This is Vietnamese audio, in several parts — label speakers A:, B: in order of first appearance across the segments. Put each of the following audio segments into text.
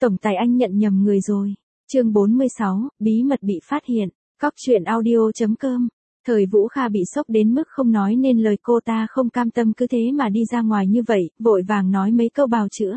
A: Tổng tài anh nhận nhầm người rồi. Chương 46, bí mật bị phát hiện. Cóc truyện audio.com. Thời Vũ Kha bị sốc đến mức không nói nên lời, cô ta không cam tâm cứ thế mà đi ra ngoài như vậy, vội vàng nói mấy câu bào chữa.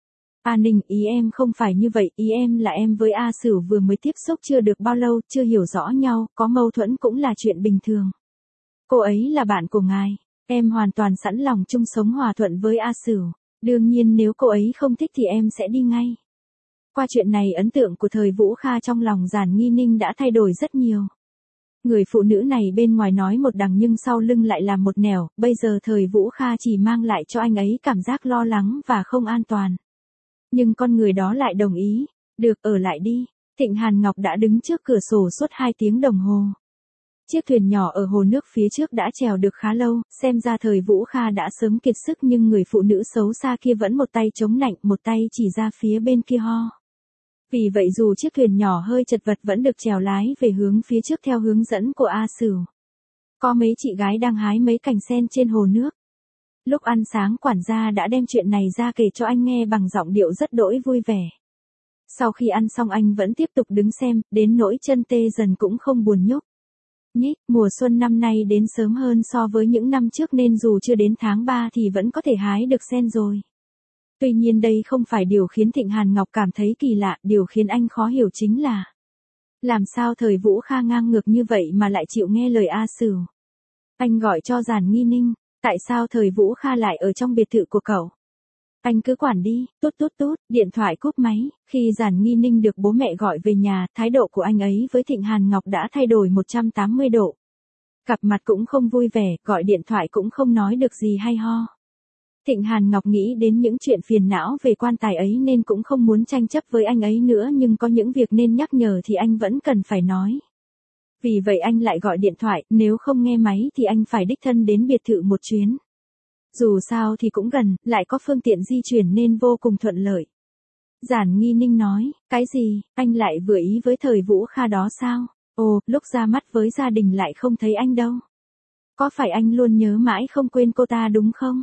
A: A Ninh, ý em không phải như vậy, ý em là em với A Sửu vừa mới tiếp xúc chưa được bao lâu, chưa hiểu rõ nhau, có mâu thuẫn cũng là chuyện bình thường. Cô ấy là bạn của ngài, em hoàn toàn sẵn lòng chung sống hòa thuận với A Sửu. Đương nhiên nếu cô ấy không thích thì em sẽ đi ngay. Qua chuyện này ấn tượng của Thời Vũ Kha trong lòng Giản Nghi Ninh đã thay đổi rất nhiều. Người phụ nữ này bên ngoài nói một đằng nhưng sau lưng lại làm một nẻo, bây giờ Thời Vũ Kha chỉ mang lại cho anh ấy cảm giác lo lắng và không an toàn. Nhưng con người đó lại đồng ý, được, ở lại đi. Thịnh Hàn Ngọc đã đứng trước cửa sổ suốt 2 tiếng đồng hồ. Chiếc thuyền nhỏ ở hồ nước phía trước đã chèo được khá lâu, xem ra Thời Vũ Kha đã sớm kiệt sức nhưng người phụ nữ xấu xa kia vẫn một tay chống nạnh, một tay chỉ ra phía bên kia ho. Vì vậy dù chiếc thuyền nhỏ hơi chật vật vẫn được chèo lái về hướng phía trước theo hướng dẫn của A Sửu. Có mấy chị gái đang hái mấy cành sen trên hồ nước. Lúc ăn sáng quản gia đã đem chuyện này ra kể cho anh nghe bằng giọng điệu rất đỗi vui vẻ. Sau khi ăn xong anh vẫn tiếp tục đứng xem, đến nỗi chân tê dần cũng không buồn nhúc nhích. Mùa xuân năm nay đến sớm hơn so với những năm trước nên dù chưa đến tháng 3 thì vẫn có thể hái được sen rồi. Tuy nhiên đây không phải điều khiến Thịnh Hàn Ngọc cảm thấy kỳ lạ, điều khiến anh khó hiểu chính là làm sao Thời Vũ Kha ngang ngược như vậy mà lại chịu nghe lời A Sửu. Anh gọi cho Giản Nghi Ninh, tại sao Thời Vũ Kha lại ở trong biệt thự của cậu? Anh cứ quản đi, tút tút tút, điện thoại cúp máy. Khi Giản Nghi Ninh được bố mẹ gọi về nhà, thái độ của anh ấy với Thịnh Hàn Ngọc đã thay đổi 180 độ. Cặp mặt cũng không vui vẻ, gọi điện thoại cũng không nói được gì hay ho. Thịnh Hàn Ngọc nghĩ đến những chuyện phiền não về quan tài ấy nên cũng không muốn tranh chấp với anh ấy nữa, nhưng có những việc nên nhắc nhở thì anh vẫn cần phải nói. Vì vậy anh lại gọi điện thoại, nếu không nghe máy thì anh phải đích thân đến biệt thự một chuyến. Dù sao thì cũng gần, lại có phương tiện di chuyển nên vô cùng thuận lợi. Giản Nghi Ninh nói, cái gì, anh lại vừa ý với Thời Vũ Kha đó sao? Ồ, lúc ra mắt với gia đình lại không thấy anh đâu. Có phải anh luôn nhớ mãi không quên cô ta đúng không?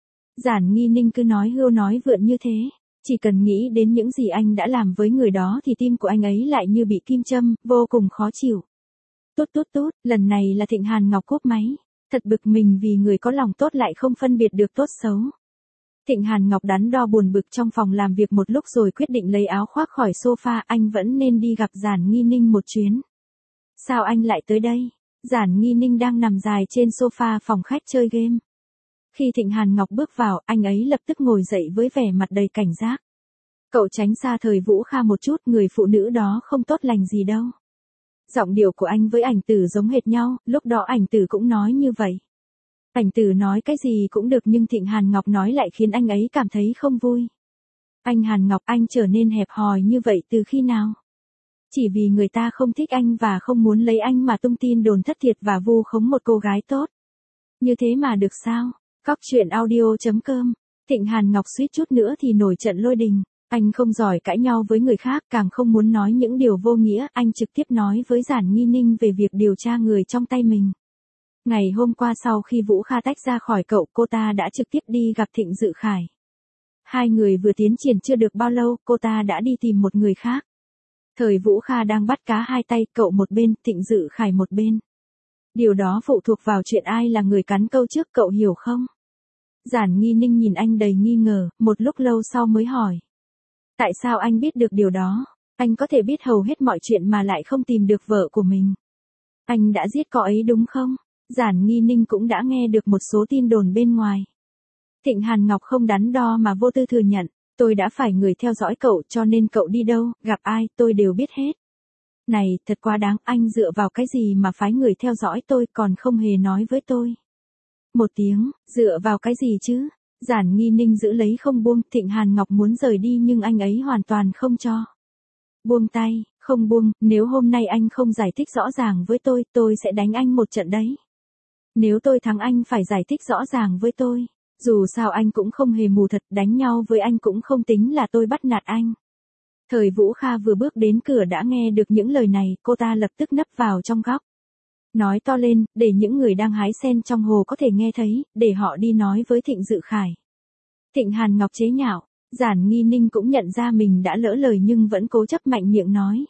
A: Giản Nghi Ninh cứ nói hưu nói vượn như thế. Chỉ cần nghĩ đến những gì anh đã làm với người đó thì tim của anh ấy lại như bị kim châm, vô cùng khó chịu. Tút tút tút, lần này là Thịnh Hàn Ngọc cúp máy. Thật bực mình vì người có lòng tốt lại không phân biệt được tốt xấu. Thịnh Hàn Ngọc đắn đo buồn bực trong phòng làm việc một lúc rồi quyết định lấy áo khoác khỏi sofa, anh vẫn nên đi gặp Giản Nghi Ninh một chuyến. Sao anh lại tới đây? Giản Nghi Ninh đang nằm dài trên sofa phòng khách chơi game. Khi Thịnh Hàn Ngọc bước vào, anh ấy lập tức ngồi dậy với vẻ mặt đầy cảnh giác. Cậu tránh xa Thời Vũ Kha một chút, người phụ nữ đó không tốt lành gì đâu. Giọng điệu của anh với Ảnh Tử giống hệt nhau, lúc đó Ảnh Tử cũng nói như vậy. Ảnh Tử nói cái gì cũng được nhưng Thịnh Hàn Ngọc nói lại khiến anh ấy cảm thấy không vui. Anh Hàn Ngọc, anh trở nên hẹp hòi như vậy từ khi nào? Chỉ vì người ta không thích anh và không muốn lấy anh mà tung tin đồn thất thiệt và vu khống một cô gái tốt. Như thế mà được sao? Cóc truyện audio.com. Thịnh Hàn Ngọc suýt chút nữa thì nổi trận lôi đình. Anh không giỏi cãi nhau với người khác, càng không muốn nói những điều vô nghĩa, anh trực tiếp nói với Giản Nghi Ninh về việc điều tra người trong tay mình. Ngày hôm qua sau khi Vũ Kha tách ra khỏi cậu, cô ta đã trực tiếp đi gặp Thịnh Dự Khải. Hai người vừa tiến triển chưa được bao lâu, cô ta đã đi tìm một người khác. Thời Vũ Kha đang bắt cá hai tay, cậu một bên, Thịnh Dự Khải một bên. Điều đó phụ thuộc vào chuyện ai là người cắn câu trước, cậu hiểu không? Giản Nghi Ninh nhìn anh đầy nghi ngờ, một lúc lâu sau mới hỏi. Tại sao anh biết được điều đó? Anh có thể biết hầu hết mọi chuyện mà lại không tìm được vợ của mình. Anh đã giết cô ấy đúng không? Giản Nghi Ninh cũng đã nghe được một số tin đồn bên ngoài. Thịnh Hàn Ngọc không đắn đo mà vô tư thừa nhận, tôi đã phải người theo dõi cậu cho nên cậu đi đâu, gặp ai, tôi đều biết hết. Này, thật quá đáng, anh dựa vào cái gì mà phái người theo dõi tôi còn không hề nói với tôi. Một tiếng, dựa vào cái gì chứ? Giản Nghi Ninh giữ lấy không buông, Thịnh Hàn Ngọc muốn rời đi nhưng anh ấy hoàn toàn không cho. Buông tay, không buông, nếu hôm nay anh không giải thích rõ ràng với tôi sẽ đánh anh một trận đấy. Nếu tôi thắng anh phải giải thích rõ ràng với tôi. Dù sao anh cũng không hề mù thật, đánh nhau với anh cũng không tính là tôi bắt nạt anh. Thời Vũ Kha vừa bước đến cửa đã nghe được những lời này, cô ta lập tức nấp vào trong góc. Nói to lên, để những người đang hái sen trong hồ có thể nghe thấy, để họ đi nói với Thịnh Dự Khải. Thịnh Hàn Ngọc chế nhạo, Giản Nghi Ninh cũng nhận ra mình đã lỡ lời nhưng vẫn cố chấp mạnh miệng nói.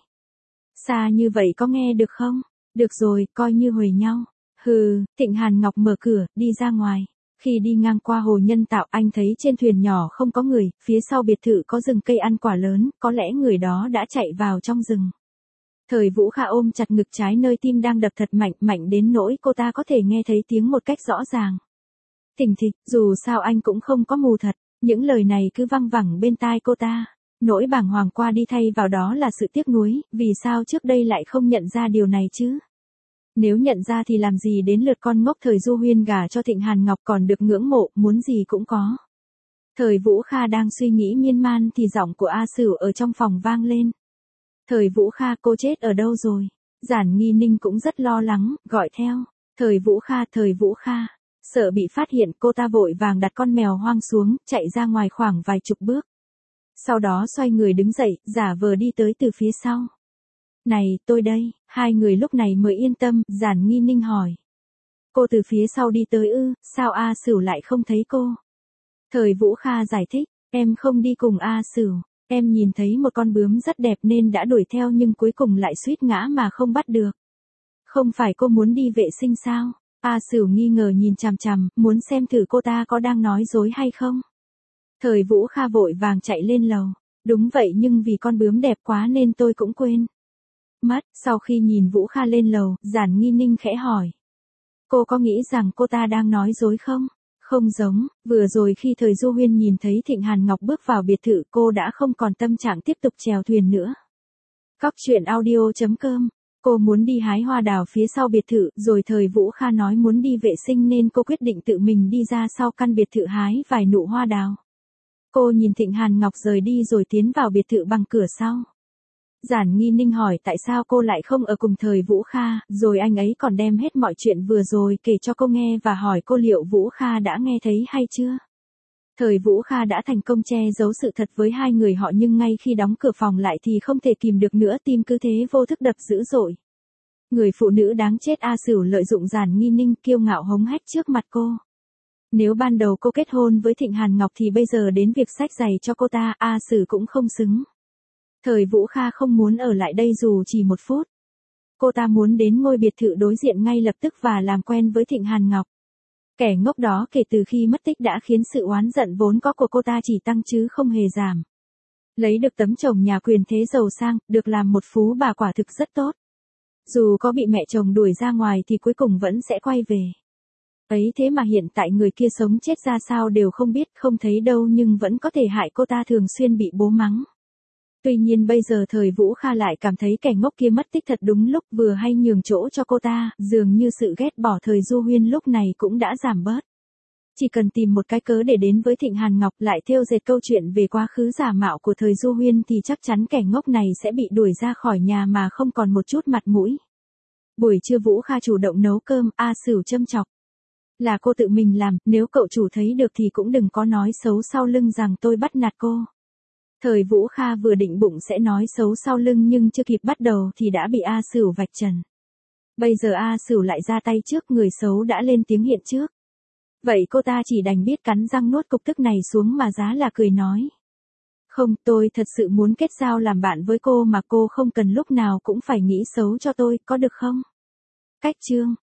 A: Xa như vậy có nghe được không? Được rồi, coi như huề nhau. Hừ, Thịnh Hàn Ngọc mở cửa, đi ra ngoài. Khi đi ngang qua hồ nhân tạo anh thấy trên thuyền nhỏ không có người, phía sau biệt thự có rừng cây ăn quả lớn, có lẽ người đó đã chạy vào trong rừng. Thời Vũ Kha ôm chặt ngực trái nơi tim đang đập thật mạnh, mạnh đến nỗi cô ta có thể nghe thấy tiếng một cách rõ ràng. Thình thịch, dù sao anh cũng không có mù thật, những lời này cứ văng vẳng bên tai cô ta. Nỗi bàng hoàng qua đi thay vào đó là sự tiếc nuối, vì sao trước đây lại không nhận ra điều này chứ? Nếu nhận ra thì làm gì đến lượt con ngốc Thời Du Huyên gả cho Thịnh Hàn Ngọc còn được ngưỡng mộ, muốn gì cũng có. Thời Vũ Kha đang suy nghĩ miên man thì giọng của A Sửu ở trong phòng vang lên. Thời Vũ Kha, cô chết ở đâu rồi? Giản Nghi Ninh cũng rất lo lắng, gọi theo. Thời Vũ Kha, Thời Vũ Kha. Sợ bị phát hiện, cô ta vội vàng đặt con mèo hoang xuống, chạy ra ngoài khoảng vài chục bước. Sau đó xoay người đứng dậy, giả vờ đi tới từ phía sau. Này, tôi đây, hai người lúc này mới yên tâm, Giản Nghi Ninh hỏi. Cô từ phía sau đi tới ư, sao A Sửu lại không thấy cô? Thời Vũ Kha giải thích, em không đi cùng A Sửu, em nhìn thấy một con bướm rất đẹp nên đã đuổi theo nhưng cuối cùng lại suýt ngã mà không bắt được. Không phải cô muốn đi vệ sinh sao? A Sửu nghi ngờ nhìn chằm chằm, muốn xem thử cô ta có đang nói dối hay không. Thời Vũ Kha vội vàng chạy lên lầu. Đúng vậy nhưng vì con bướm đẹp quá nên tôi cũng quên. Mất, sau khi nhìn Vũ Kha lên lầu, Giản Nghi Ninh khẽ hỏi. Cô có nghĩ rằng cô ta đang nói dối không? Không giống, vừa rồi khi Thời Du Huyên nhìn thấy Thịnh Hàn Ngọc bước vào biệt thự cô đã không còn tâm trạng tiếp tục chèo thuyền nữa. Cóc truyện audio.com. Cô muốn đi hái hoa đào phía sau biệt thự, rồi Thời Vũ Kha nói muốn đi vệ sinh nên cô quyết định tự mình đi ra sau căn biệt thự hái vài nụ hoa đào. Cô nhìn Thịnh Hàn Ngọc rời đi rồi tiến vào biệt thự bằng cửa sau. Giản Nghi Ninh hỏi tại sao cô lại không ở cùng Thời Vũ Kha, rồi anh ấy còn đem hết mọi chuyện vừa rồi kể cho cô nghe và hỏi cô liệu Vũ Kha đã nghe thấy hay chưa. Thời Vũ Kha đã thành công che giấu sự thật với hai người họ nhưng ngay khi đóng cửa phòng lại thì không thể kìm được nữa, tim cứ thế vô thức đập dữ dội. Người phụ nữ đáng chết A Sửu lợi dụng Giản Nghi Ninh kiêu ngạo hống hách trước mặt cô. Nếu ban đầu cô kết hôn với Thịnh Hàn Ngọc thì bây giờ đến việc xách giày cho cô ta, A Sửu cũng không xứng. Thời Vũ Kha không muốn ở lại đây dù chỉ một phút. Cô ta muốn đến ngôi biệt thự đối diện ngay lập tức và làm quen với Thịnh Hàn Ngọc. Kẻ ngốc đó kể từ khi mất tích đã khiến sự oán giận vốn có của cô ta chỉ tăng chứ không hề giảm. Lấy được tấm chồng nhà quyền thế giàu sang, được làm một phú bà quả thực rất tốt. Dù có bị mẹ chồng đuổi ra ngoài thì cuối cùng vẫn sẽ quay về. Ấy thế mà hiện tại người kia sống chết ra sao đều không biết, không thấy đâu nhưng vẫn có thể hại cô ta thường xuyên bị bố mắng. Tuy nhiên bây giờ Thời Vũ Kha lại cảm thấy kẻ ngốc kia mất tích thật đúng lúc, vừa hay nhường chỗ cho cô ta, dường như sự ghét bỏ Thời Du Huyên lúc này cũng đã giảm bớt. Chỉ cần tìm một cái cớ để đến với Thịnh Hàn Ngọc lại thêu dệt câu chuyện về quá khứ giả mạo của Thời Du Huyên thì chắc chắn kẻ ngốc này sẽ bị đuổi ra khỏi nhà mà không còn một chút mặt mũi. Buổi trưa Vũ Kha chủ động nấu cơm, A Sửu châm chọc. Là cô tự mình làm, nếu cậu chủ thấy được thì cũng đừng có nói xấu sau lưng rằng tôi bắt nạt cô. Thời Vũ Kha vừa định bụng sẽ nói xấu sau lưng nhưng chưa kịp bắt đầu thì đã bị A Sửu vạch trần. Bây giờ A Sửu lại ra tay trước, người xấu đã lên tiếng hiện trước. Vậy cô ta chỉ đành biết cắn răng nuốt cục tức này xuống mà giá là cười nói. Không, tôi thật sự muốn kết giao làm bạn với cô mà cô không cần lúc nào cũng phải nghĩ xấu cho tôi, có được không? Cách chương.